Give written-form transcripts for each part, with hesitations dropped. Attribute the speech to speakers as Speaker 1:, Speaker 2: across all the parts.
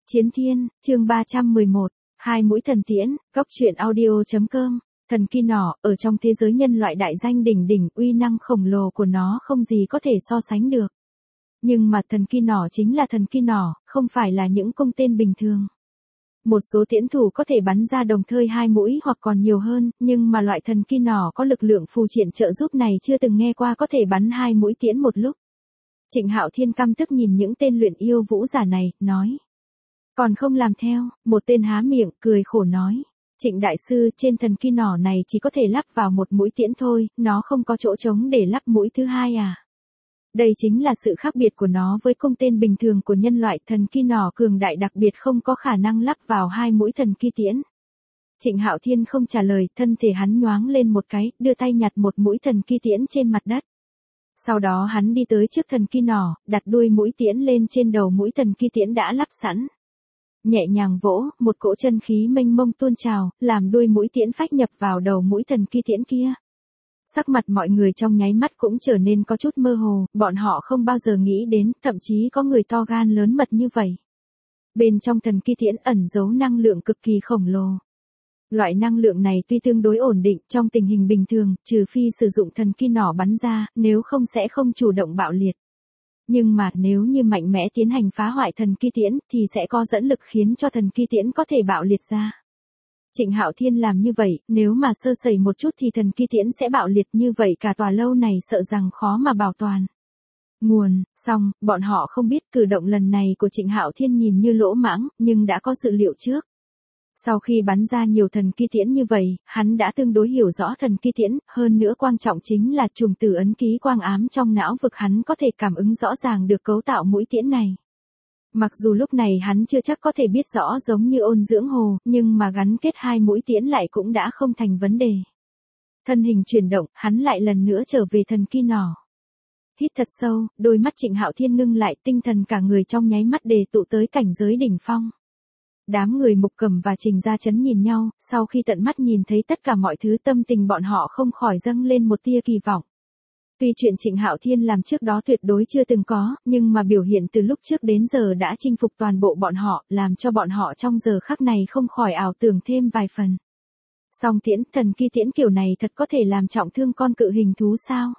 Speaker 1: Chiến Thiên, chương 311, Hai mũi thần tiễn, Góc truyện audio.com. Thần kỳ nỏ, ở trong thế giới nhân loại đại danh đỉnh đỉnh, uy năng khổng lồ của nó không gì có thể so sánh được. Nhưng mà thần kỳ nỏ chính là thần kỳ nỏ, không phải là những cung tên bình thường. Một số tiễn thủ có thể bắn ra đồng thời 2 mũi hoặc còn nhiều hơn, nhưng mà loại thần kỳ nỏ có lực lượng phù triện trợ giúp này chưa từng nghe qua có thể bắn 2 mũi tiễn một lúc. Trịnh Hạo Thiên căm tức nhìn những tên luyện yêu vũ giả này, nói. Còn không làm theo, một tên há miệng, cười khổ nói. Trịnh đại sư, trên thần kỳ nỏ này chỉ có thể lắp vào một mũi tiễn thôi, nó không có chỗ trống để lắp mũi thứ hai à? Đây chính là sự khác biệt của nó với cung tên bình thường của nhân loại. Thần kỳ nỏ cường đại đặc biệt không có khả năng lắp vào 2 mũi thần kỳ tiễn. Trịnh Hạo Thiên không trả lời, thân thể hắn nhoáng lên một cái, đưa tay nhặt một mũi thần kỳ tiễn trên mặt đất. Sau đó hắn đi tới trước thần kỳ nỏ, đặt đuôi mũi tiễn lên trên đầu mũi thần kỳ tiễn đã lắp sẵn. Nhẹ nhàng vỗ, một cỗ chân khí mênh mông tuôn trào, làm đuôi mũi tiễn phách nhập vào đầu mũi thần kỳ tiễn kia. Sắc mặt mọi người trong nháy mắt cũng trở nên có chút mơ hồ, bọn họ không bao giờ nghĩ đến, thậm chí có người to gan lớn mật như vậy. Bên trong thần kỳ tiễn ẩn giấu năng lượng cực kỳ khổng lồ. Loại năng lượng này tuy tương đối ổn định trong tình hình bình thường, trừ phi sử dụng thần kỳ nỏ bắn ra, nếu không sẽ không chủ động bạo liệt. Nhưng mà nếu như mạnh mẽ tiến hành phá hoại thần kỳ tiễn thì sẽ có dẫn lực khiến cho thần kỳ tiễn có thể bạo liệt ra. Trịnh Hạo Thiên làm như vậy, nếu mà sơ sẩy một chút thì thần kỳ tiễn sẽ bạo liệt, như vậy cả tòa lâu này sợ rằng khó mà bảo toàn. Xong, bọn họ không biết cử động lần này của Trịnh Hạo Thiên nhìn như lỗ mãng, nhưng đã có dự liệu trước. Sau khi bắn ra nhiều thần kỳ tiễn như vậy, hắn đã tương đối hiểu rõ thần kỳ tiễn, hơn nữa quan trọng chính là trùm tử ấn ký quang ám trong não vực hắn có thể cảm ứng rõ ràng được cấu tạo mũi tiễn này. Mặc dù lúc này hắn chưa chắc có thể biết rõ giống như Ôn Dưỡng Hồ, nhưng mà gắn kết 2 mũi tiễn lại cũng đã không thành vấn đề. Thân hình chuyển động, hắn lại lần nữa trở về thần kỳ nỏ. Hít thật sâu, đôi mắt Trịnh Hạo Thiên ngưng lại, tinh thần cả người trong nháy mắt đề tụ tới cảnh giới đỉnh phong. Đám người Mục Cẩm và Trình Gia Chấn nhìn nhau, sau khi tận mắt nhìn thấy tất cả mọi thứ tâm tình bọn họ không khỏi dâng lên một tia kỳ vọng. Tuy chuyện Trịnh Hạo Thiên làm trước đó tuyệt đối chưa từng có, nhưng mà biểu hiện từ lúc trước đến giờ đã chinh phục toàn bộ bọn họ, làm cho bọn họ trong giờ khắc này không khỏi ảo tưởng thêm vài phần. Song tiễn, thần kỳ tiễn kiểu này thật có thể làm trọng thương con cự hình thú sao?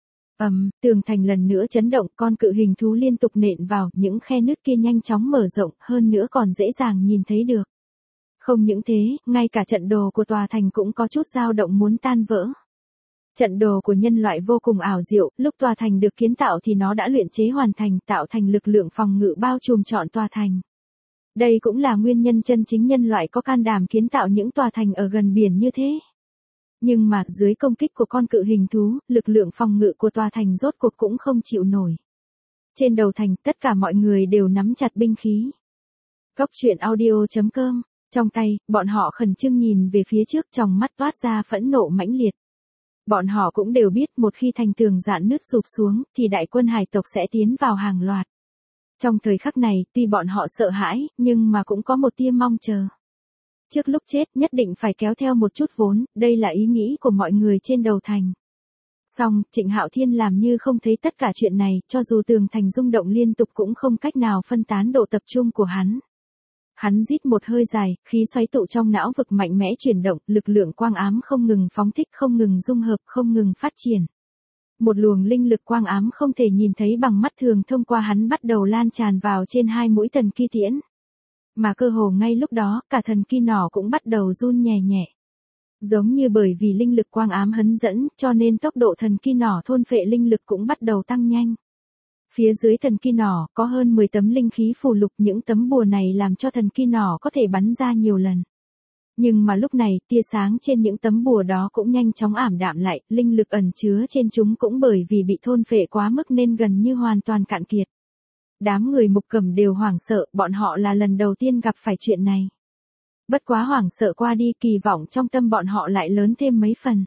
Speaker 1: Tường thành lần nữa chấn động, con cự hình thú liên tục nện vào, những khe nứt kia nhanh chóng mở rộng, hơn nữa còn dễ dàng nhìn thấy được. Không những thế, ngay cả trận đồ của tòa thành cũng có chút dao động muốn tan vỡ. Trận đồ của nhân loại vô cùng ảo diệu, lúc tòa thành được kiến tạo thì nó đã luyện chế hoàn thành, tạo thành lực lượng phòng ngự bao trùm trọn tòa thành. Đây cũng là nguyên nhân chân chính nhân loại có can đảm kiến tạo những tòa thành ở gần biển như thế. Nhưng mà, dưới công kích của con cự hình thú, lực lượng phòng ngự của tòa thành rốt cuộc cũng không chịu nổi. Trên đầu thành, tất cả mọi người đều nắm chặt binh khí. Góc truyện audio.com, trong tay, bọn họ khẩn trương nhìn về phía trước, trong mắt toát ra phẫn nộ mãnh liệt. Bọn họ cũng đều biết một khi thành tường rạn nứt sụp xuống, thì đại quân hải tộc sẽ tiến vào hàng loạt. Trong thời khắc này, tuy bọn họ sợ hãi, nhưng mà cũng có một tia mong chờ. Trước lúc chết nhất định phải kéo theo một chút vốn, đây là ý nghĩ của mọi người trên đầu thành. Song, Trịnh Hạo Thiên làm như không thấy tất cả chuyện này, cho dù tường thành rung động liên tục cũng không cách nào phân tán độ tập trung của hắn. Hắn rít một hơi dài, khí xoáy tụ trong não vực mạnh mẽ chuyển động, lực lượng quang ám không ngừng phóng thích, không ngừng dung hợp, không ngừng phát triển. Một luồng linh lực quang ám không thể nhìn thấy bằng mắt thường thông qua hắn bắt đầu lan tràn vào trên 2 mũi thần kỳ tiễn. Mà cơ hồ ngay lúc đó, cả thần kỳ nỏ cũng bắt đầu run nhẹ nhẹ. Giống như bởi vì linh lực quang ám hấn dẫn, cho nên tốc độ thần kỳ nỏ thôn phệ linh lực cũng bắt đầu tăng nhanh. Phía dưới thần kỳ nỏ, có hơn 10 tấm linh khí phù lục, những tấm bùa này làm cho thần kỳ nỏ có thể bắn ra nhiều lần. Nhưng mà lúc này, tia sáng trên những tấm bùa đó cũng nhanh chóng ảm đạm lại, linh lực ẩn chứa trên chúng cũng bởi vì bị thôn phệ quá mức nên gần như hoàn toàn cạn kiệt. Đám người Mục Cẩm đều hoảng sợ, bọn họ là lần đầu tiên gặp phải chuyện này. Bất quá hoảng sợ qua đi, kỳ vọng trong tâm bọn họ lại lớn thêm mấy phần.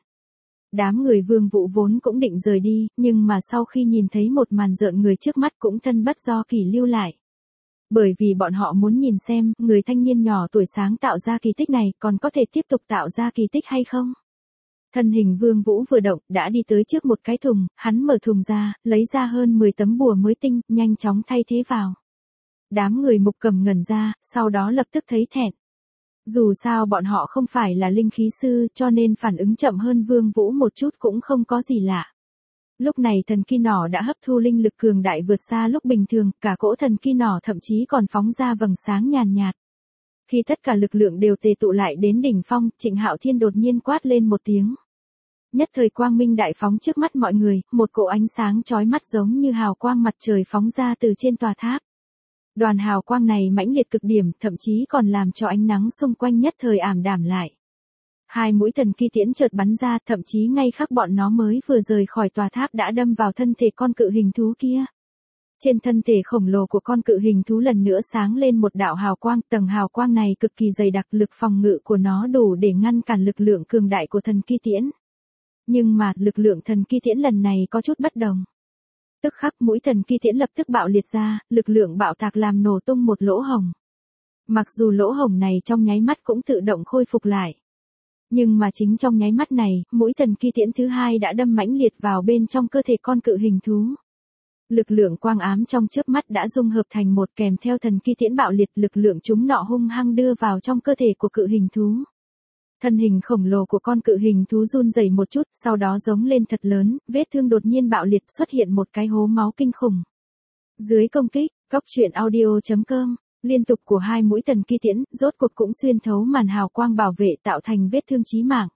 Speaker 1: Đám người Vương Vũ vốn cũng định rời đi, nhưng mà sau khi nhìn thấy một màn rợn người trước mắt cũng thân bất do kỷ lưu lại. Bởi vì bọn họ muốn nhìn xem, người thanh niên nhỏ tuổi sáng tạo ra kỳ tích này còn có thể tiếp tục tạo ra kỳ tích hay không. Thân hình Vương Vũ vừa động, đã đi tới trước một cái thùng, hắn mở thùng ra, lấy ra hơn 10 tấm bùa mới tinh, nhanh chóng thay thế vào. Đám người Mục Cầm ngẩn ra, sau đó lập tức thấy thẹn. Dù sao bọn họ không phải là linh khí sư cho nên phản ứng chậm hơn Vương Vũ một chút cũng không có gì lạ. Lúc này thần ki nỏ đã hấp thu linh lực cường đại vượt xa lúc bình thường, cả cỗ thần ki nỏ thậm chí còn phóng ra vầng sáng nhàn nhạt. Khi tất cả lực lượng đều tề tụ lại đến đỉnh phong, Trịnh Hạo Thiên đột nhiên quát lên một tiếng. Nhất thời quang minh đại phóng trước mắt mọi người, một cỗ ánh sáng chói mắt giống như hào quang mặt trời phóng ra từ trên tòa tháp. Đoàn hào quang này mãnh liệt cực điểm, thậm chí còn làm cho ánh nắng xung quanh nhất thời ảm đạm lại. Hai mũi thần ki tiễn chợt bắn ra, thậm chí ngay khắc bọn nó mới vừa rời khỏi tòa tháp đã đâm vào thân thể con cự hình thú kia. Trên thân thể khổng lồ của con cự hình thú lần nữa sáng lên một đạo hào quang, tầng hào quang này cực kỳ dày đặc, lực phòng ngự của nó đủ để ngăn cản lực lượng cường đại của thần ki tiễn. Nhưng mà, lực lượng thần ki tiễn lần này có chút bất đồng. Tức khắc mũi thần ki tiễn lập tức bạo liệt ra, lực lượng bạo tạc làm nổ tung một lỗ hổng. Mặc dù lỗ hổng này trong nháy mắt cũng tự động khôi phục lại. Nhưng mà chính trong nháy mắt này, mũi thần ki tiễn thứ hai đã đâm mãnh liệt vào bên trong cơ thể con cự hình thú. Lực lượng quang ám trong chớp mắt đã dung hợp thành một, kèm theo thần ki tiễn bạo liệt, lực lượng chúng nọ hung hăng đưa vào trong cơ thể của cự hình thú. Thân hình khổng lồ của con cự hình thú run rẩy một chút, sau đó giống lên thật lớn, vết thương đột nhiên bạo liệt, xuất hiện một cái hố máu kinh khủng. Dưới công kích, Goctruyện.audio.com, liên tục của hai mũi thần ki tiễn, rốt cuộc cũng xuyên thấu màn hào quang bảo vệ tạo thành vết thương chí mạng.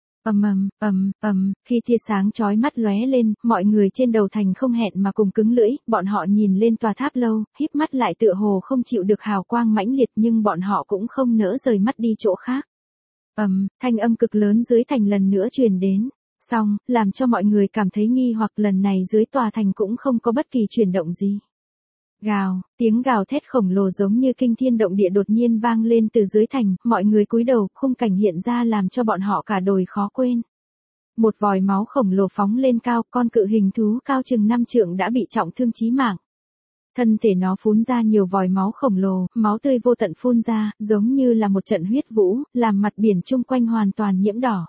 Speaker 1: Khi tia sáng chói mắt lóe lên, mọi người trên đầu thành không hẹn mà cùng cứng lưỡi, bọn họ nhìn lên tòa tháp lâu, híp mắt lại tựa hồ không chịu được hào quang mãnh liệt, nhưng bọn họ cũng không nỡ rời mắt đi chỗ khác. Thanh âm cực lớn dưới thành lần nữa truyền đến. Xong, làm cho mọi người cảm thấy nghi hoặc, lần này dưới tòa thành cũng không có bất kỳ chuyển động gì. Gào, tiếng gào thét khổng lồ giống như kinh thiên động địa đột nhiên vang lên từ dưới thành, mọi người cúi đầu, khung cảnh hiện ra làm cho bọn họ cả đời khó quên. Một vòi máu khổng lồ phóng lên cao, con cự hình thú cao chừng 5 trượng đã bị trọng thương chí mạng. Thân thể nó phun ra nhiều vòi máu khổng lồ, máu tươi vô tận phun ra, giống như là một trận huyết vũ, làm mặt biển chung quanh hoàn toàn nhiễm đỏ.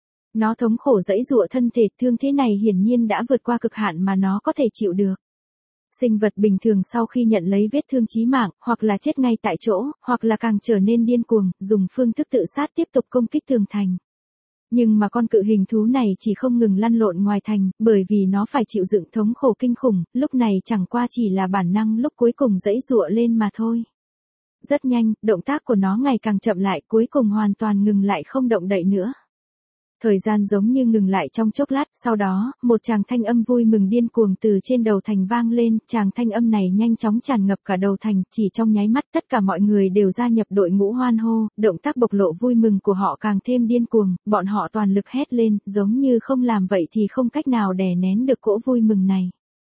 Speaker 1: Nó thống khổ giãy giụa thân thể, thương thế này hiển nhiên đã vượt qua cực hạn mà nó có thể chịu được. Sinh vật bình thường sau khi nhận lấy vết thương chí mạng, hoặc là chết ngay tại chỗ, hoặc là càng trở nên điên cuồng, dùng phương thức tự sát tiếp tục công kích tường thành. Nhưng mà con cự hình thú này chỉ không ngừng lăn lộn ngoài thành, bởi vì nó phải chịu đựng thống khổ kinh khủng, lúc này chẳng qua chỉ là bản năng lúc cuối cùng giãy giụa lên mà thôi. Rất nhanh, động tác của nó ngày càng chậm lại, cuối cùng hoàn toàn ngừng lại không động đậy nữa. Thời gian giống như ngừng lại trong chốc lát, sau đó, một tràng thanh âm vui mừng điên cuồng từ trên đầu thành vang lên, tràng thanh âm này nhanh chóng tràn ngập cả đầu thành, chỉ trong nháy mắt tất cả mọi người đều gia nhập đội ngũ hoan hô, động tác bộc lộ vui mừng của họ càng thêm điên cuồng, bọn họ toàn lực hét lên, giống như không làm vậy thì không cách nào đè nén được cỗ vui mừng này.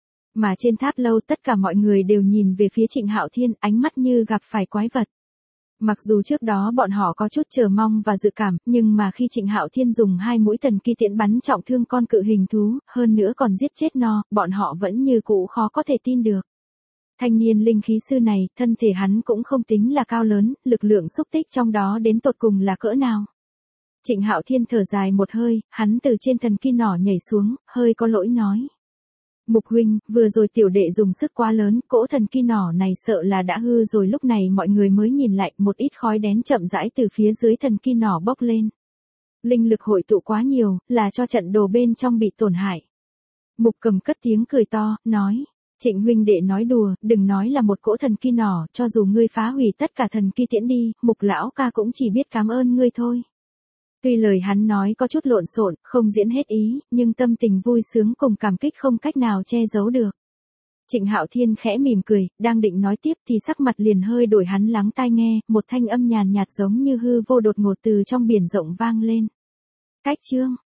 Speaker 1: Mà trên tháp lâu tất cả mọi người đều nhìn về phía Trịnh Hạo Thiên, ánh mắt như gặp phải quái vật. Mặc dù trước đó bọn họ có chút chờ mong và dự cảm, nhưng mà khi Trịnh Hạo Thiên dùng hai mũi thần ki tiễn bắn trọng thương con cự hình thú, hơn nữa còn giết chết nó, bọn họ vẫn như cũ khó có thể tin được. Thanh niên linh khí sư này, thân thể hắn cũng không tính là cao lớn, lực lượng xúc tích trong đó đến tột cùng là cỡ nào. Trịnh Hạo Thiên thở dài một hơi, hắn từ trên thần ki nỏ nhảy xuống, hơi có lỗi nói. Mục huynh, vừa rồi tiểu đệ dùng sức quá lớn, cỗ thần ki nỏ này sợ là đã hư rồi, lúc này mọi người mới nhìn lại, một ít khói đen chậm rãi từ phía dưới thần ki nỏ bốc lên. Linh lực hội tụ quá nhiều, là cho trận đồ bên trong bị tổn hại. Mục Cầm cất tiếng cười to, nói, Trịnh huynh đệ nói đùa, đừng nói là một cỗ thần ki nỏ, cho dù ngươi phá hủy tất cả thần ki tiễn đi, Mục lão ca cũng chỉ biết cảm ơn ngươi thôi. Tuy lời hắn nói có chút lộn xộn, không diễn hết ý, nhưng tâm tình vui sướng cùng cảm kích không cách nào che giấu được. Trịnh Hạo Thiên khẽ mỉm cười, đang định nói tiếp thì sắc mặt liền hơi đổi, hắn lắng tai nghe, một thanh âm nhàn nhạt giống như hư vô đột ngột từ trong biển rộng vang lên. Cách chương